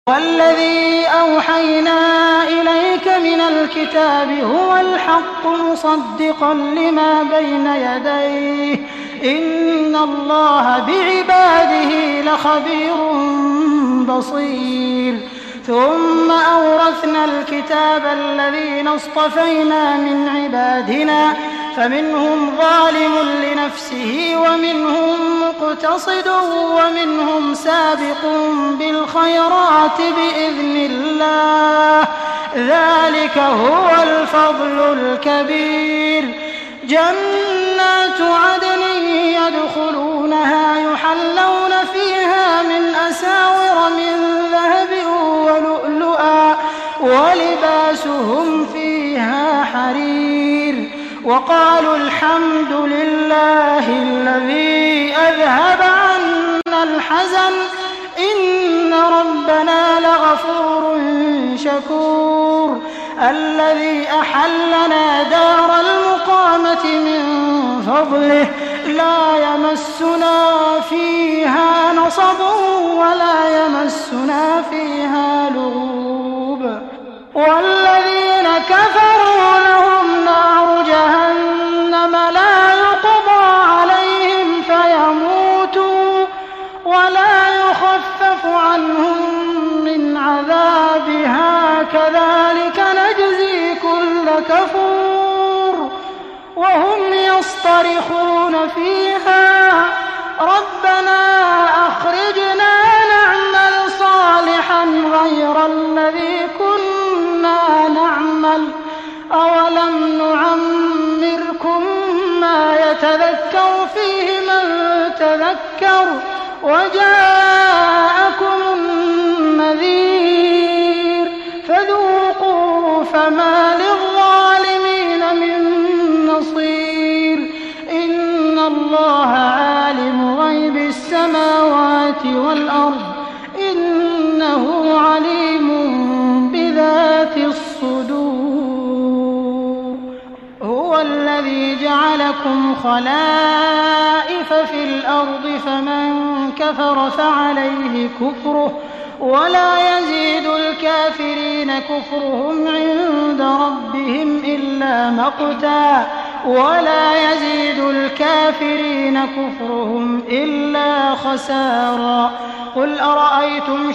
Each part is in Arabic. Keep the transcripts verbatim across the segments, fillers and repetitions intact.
وَالَّذِي أَوْحَيْنَا إِلَيْكَ مِنَ الْكِتَابِ هُوَ الْحَقُّ مُصَدِّقًا لِّمَا بَيْنَ يَدَيْهِ ۗ إِنَّ اللَّهَ بِعِبَادِهِ لَخَبِيرٌ بَصِيرٌ. ثُمَّ أَوْرَثْنَا الْكِتَابَ الَّذِينَ اصْطَفَيْنَا مِنْ عِبَادِنَا فَمِنْهُمْ ظَالِمٌ لِّنَفْسِهِ وَمِنْهُم مُّقْتَصِدٌ وَمِنْهُمْ سَابِقٌ بِالْخَيْرَاتِ بِإِذْنِ اللَّهِ ۚ ذَٰلِكَ هُوَ الْفَضْلُ الْكَبِيرُ. جَنَّاتُ عَدْنٍ يَدْخُلُونَهَا يُحَلَّوْنَ فِيهَا مِنْ أَسَاوِرَ مِن ذَهَبٍ وَلُؤْلُؤًا وَلِبَاسُهُمْ فِيهَا حَرِيرٌ. وَقَالُوا الْحَمْدُ لِلَّهِ الَّذِي أَذْهَبَ عَنَّا الْحَزَنَ إِنَّ رَبَّنَا لَغَفُورٌ شَكُورٌ. الَّذِي أَحَلَّنَا دَارَ الْمُقَامَةِ مِن فَضْلِهِ لَا يَمَسُّنَا فِيهَا نَصَبٌ وَلَا يَمَسُّنَا فِيهَا لُغُوبٌ. وَالَّذِينَ كَفَرُوا لَهُمْ نَارُ جَهَنَّمَ لَا يُقْضَىٰ عَلَيْهِمْ فَيَمُوتُوا وَلَا يُخَفَّفُ عَنْهُم مِّنْ عَذَابِهَا ۚ كَذَٰلِكَ نَجْزِي كُلَّ كَفُورٍ. وَهُمْ يَصْطَرِخُونَ فِيهَا رَبَّنَا أَخْرِجْنَا نَعْمَلْ صَالِحًا غَيْرَ الَّذِي كُنَّا نَعْمَلُ ۚ أَوَلَمْ نُعَمِّرْكُم مَّا يَتَذَكَّرُ فِيهِ مَن تَذَكَّرَ وَجَاءَكُمُ النَّذِيرُ فَذُوقُوا فَمَا لِلظَّالِمِينَ مِن نَّصِيرٍ. إِنَّ اللَّهَ عَالِمُ غَيْبِ السَّمَاوَاتِ وَالْأَرْضِ ۚ إِنَّهُ عَلِيمٌ بِذَاتِ الصُّدُورِ. هُوَ الَّذِي جَعَلَكُمْ خَلَائِفَ فِي الْأَرْضِ فَمَن كَفَرَ فَعَلَيْهِ كُفْرُهُ وَلَا يَزِيدُ الْكَافِرِينَ كُفْرُهُمْ عِندَ رَبِّهِمْ إِلَّا مَقْتًا وَلَا يَزِيدُ الْكَافِرِينَ كُفْرُهُمْ إِلَّا خَسَارًا. قُلْ أَرَأَيْتُمْ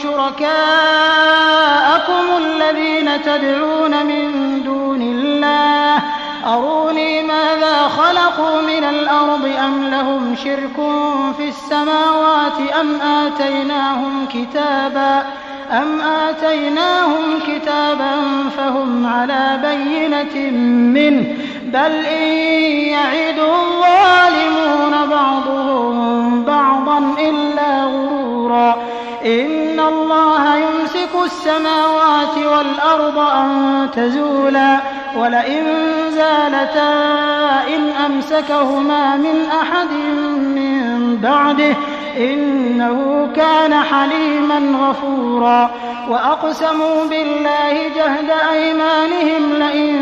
شُرَكَاءَكُمُ الَّذِينَ تَدْعُونَ مِن دُونِ اللَّهِ أَرُونِي مَاذَا خَلَقُوا مِنَ الْأَرْضِ أَمْ لَهُمْ شِرْكٌ فِي السَّمَاوَاتِ أَمْ آتَيْنَاهُمْ كِتَابًا أَمْ آتَيْنَاهُمْ كِتَابًا فَهُمْ عَلَىٰ بَيِّنَةٍ مِّنْهُ ۚ بَلْ إِن يَعِدُ الظَّالِمُونَ بَعْضُهُم بَعْضًا إِلَّا غُرُورًا. إِنَّ اللَّهَ يُمْسِكُ السَّمَاوَاتِ وَالْأَرْضَ أَن تَزُولَا وَلَئِن زَالَتَا إِنْ أَمْسَكَهُمَا مِنْ أَحَدٍ مِّن بَعْدِهِ ۚ إِنَّهُ كَانَ حَلِيمًا غَفُورًا. وَأَقْسَمُوا بِاللَّهِ جَهْدَ أَيْمَانِهِمْ لَئِن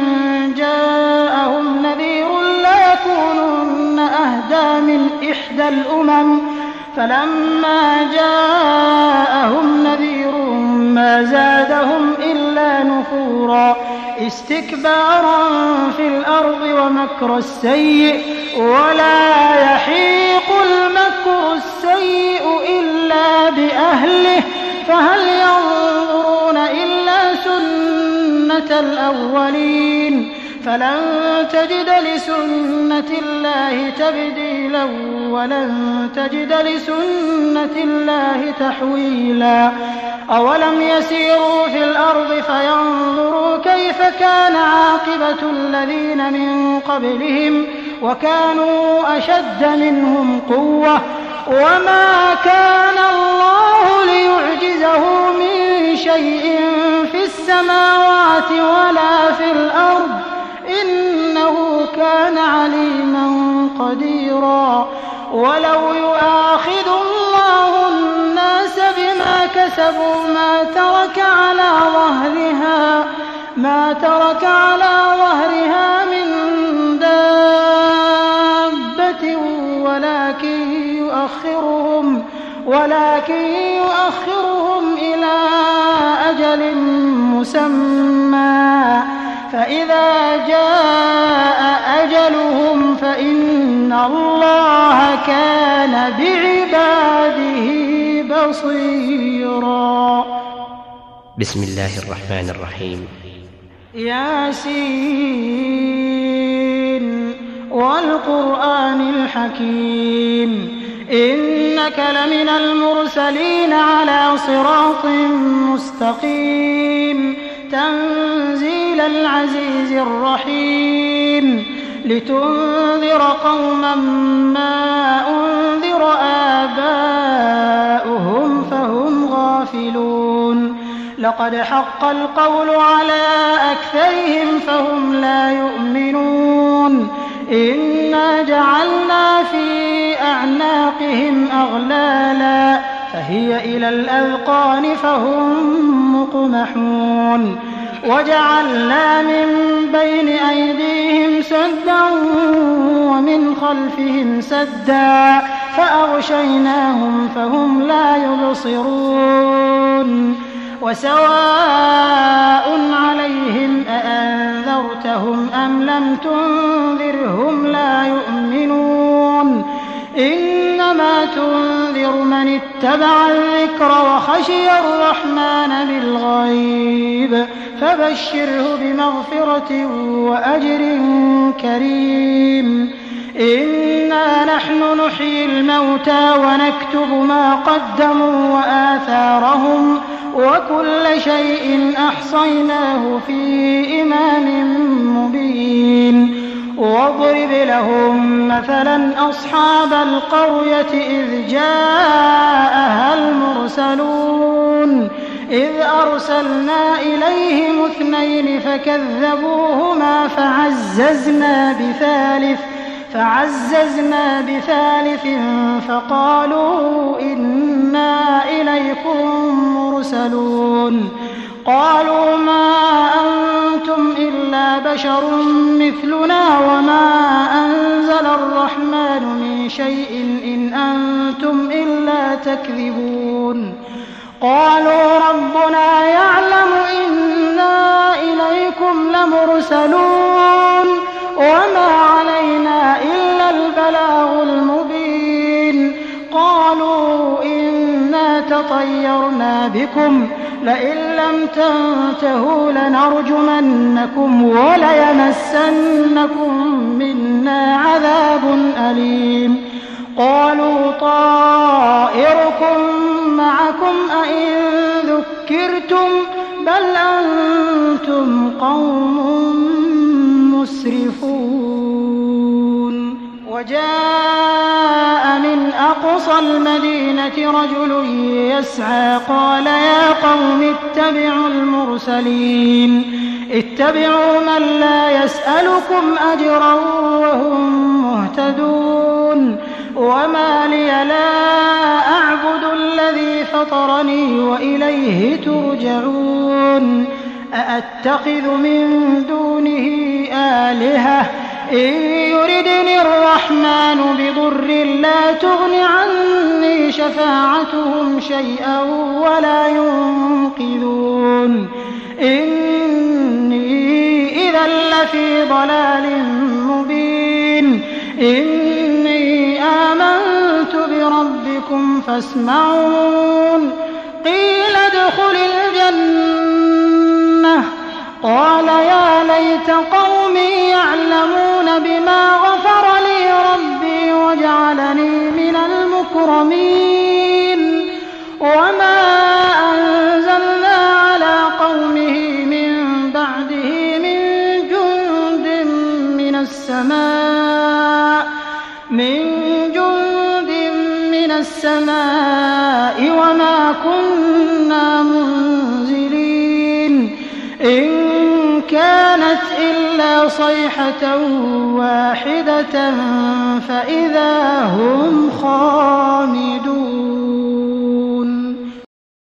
جَاءَهُمْ نَذِيرٌ لَّيَكُونُنَّ أَهْدَىٰ مِنْ إِحْدَى الْأُمَمِ فَلَمَّا جَاءَهُمْ نَذِيرٌ مَّا زَادَهُمْ إِلَّا نُفُورًا. اسْتِكْبَارًا فِي الْأَرْضِ وَمَكْرَ السَّيِّئِ ۚ وَلَا يَحِيقُ الْمَكْرُ السَّيِّئُ إِلَّا بِأَهْلِهِ ۚ فَهَلْ يَنظُرُونَ إِلَّا سُنَّةَ الْأَوَّلِينَ فَلَن تَجِدَ لِسُنَّةِ اللَّهِ تَبْدِيلًا وَلَن تَجِدَ لِسُنَّةِ اللَّهِ تَحْوِيلًا. أَوَلَمْ يَسِيرُوا فِي الْأَرْضِ فَيَنظُرُوا كَيْفَ كَانَ عَاقِبَةُ الَّذِينَ مِن قَبْلِهِمْ وَكَانُوا أَشَدَّ مِنْهُمْ قُوَّةً ۚ وَمَا كَانَ اللَّهُ لِيُعْجِزَهُ مِن شَيْءٍ فِي السَّمَاوَاتِ وَلَا فِي الْأَرْضِ ۚ إِنَّهُ كَانَ عَلِيمًا قَدِيرًا. وَلَوْ يُؤَاخِذُ اللَّهُ النَّاسَ بِمَا كَسَبُوا مَا تَرَكَ عَلَىٰ ظَهْرِهَا مَا تَرَكَ عَلَىٰ ظَهْرِهَا مِن دَابَّةٍ وَلَٰكِن يُؤَخِّرُهُمْ ولكن يؤخرهم إلى مسمى فإذا جاء أجلهم فإن الله كان بعباده بصيرا. بسم الله الرحمن الرحيم. ياسين والقرآن الحكيم إنك لمن المرسلين على صراط مستقيم تنزيل العزيز الرحيم لتنذر قوما ما أنذر آباؤهم فهم غافلون لقد حق القول على أكثرهم فهم لا يؤمنون إنا جعلنا في أعناقهم أغلالا فهي إلى الأذقان فهم مقمحون وجعلنا من بين أيديهم سدا ومن خلفهم سدا فأغشيناهم فهم لا يبصرون وسواء عليهم أأنذرتهم أم لم تنذرهم لا يؤمنون إنما تنذر من اتبع الذكر وخشي الرحمن بالغيب فبشره بمغفرة وأجر كريم. إنا نحن نحيي الموتى ونكتب ما قدموا وآثارهم وكل شيء أحصيناه في إمام مبين. واضرب لهم مثلا أصحاب القرية إذ جاءها المرسلون إذ أرسلنا إليهم اثنين فكذبوهما فعززنا بثالث فعززنا بثالث فقالوا إنا إليكم مرسلون قالوا ما أنتم إلا بشر مثلنا وما أنزل الرحمن من شيء إن أنتم إلا تكذبون قالوا ربنا يعلم إنا إليكم لمرسلون وما علينا إلا البلاغ المبين. قالوا إنا تطيرنا بكم لئن لم تنتهوا لنرجمنكم وليمسنكم منا عذاب أليم. قالوا طائركم معكم أئن ذكرتم بل أنتم قوم مسرفون. وجاء من أقصى المدينة رجل يسعى قال يا قوم اتبعوا المرسلين اتبعوا من لا يسألكم أجرا وهم مهتدون. وما لي لا أعبد الذي فطرني وإليه ترجعون. أأتخذ من دونه آلهة إن يردني الرحمن بضر لا تغن عني شفاعتهم شيئا ولا ينقذون. إني إذا لفي ضلال مبين. إني آمنت بربكم فاسمعون. قيل ادخل الجنة قال يا ليت قومي يعلمون بما غفر لي ربي وجعلني من المكرمين. وما أنزلنا على قومه من بعده من جند من السماء من جند من السماء وما كنا منزلين. إن كانت إلا صيحة واحدة فإذا هم خامدون.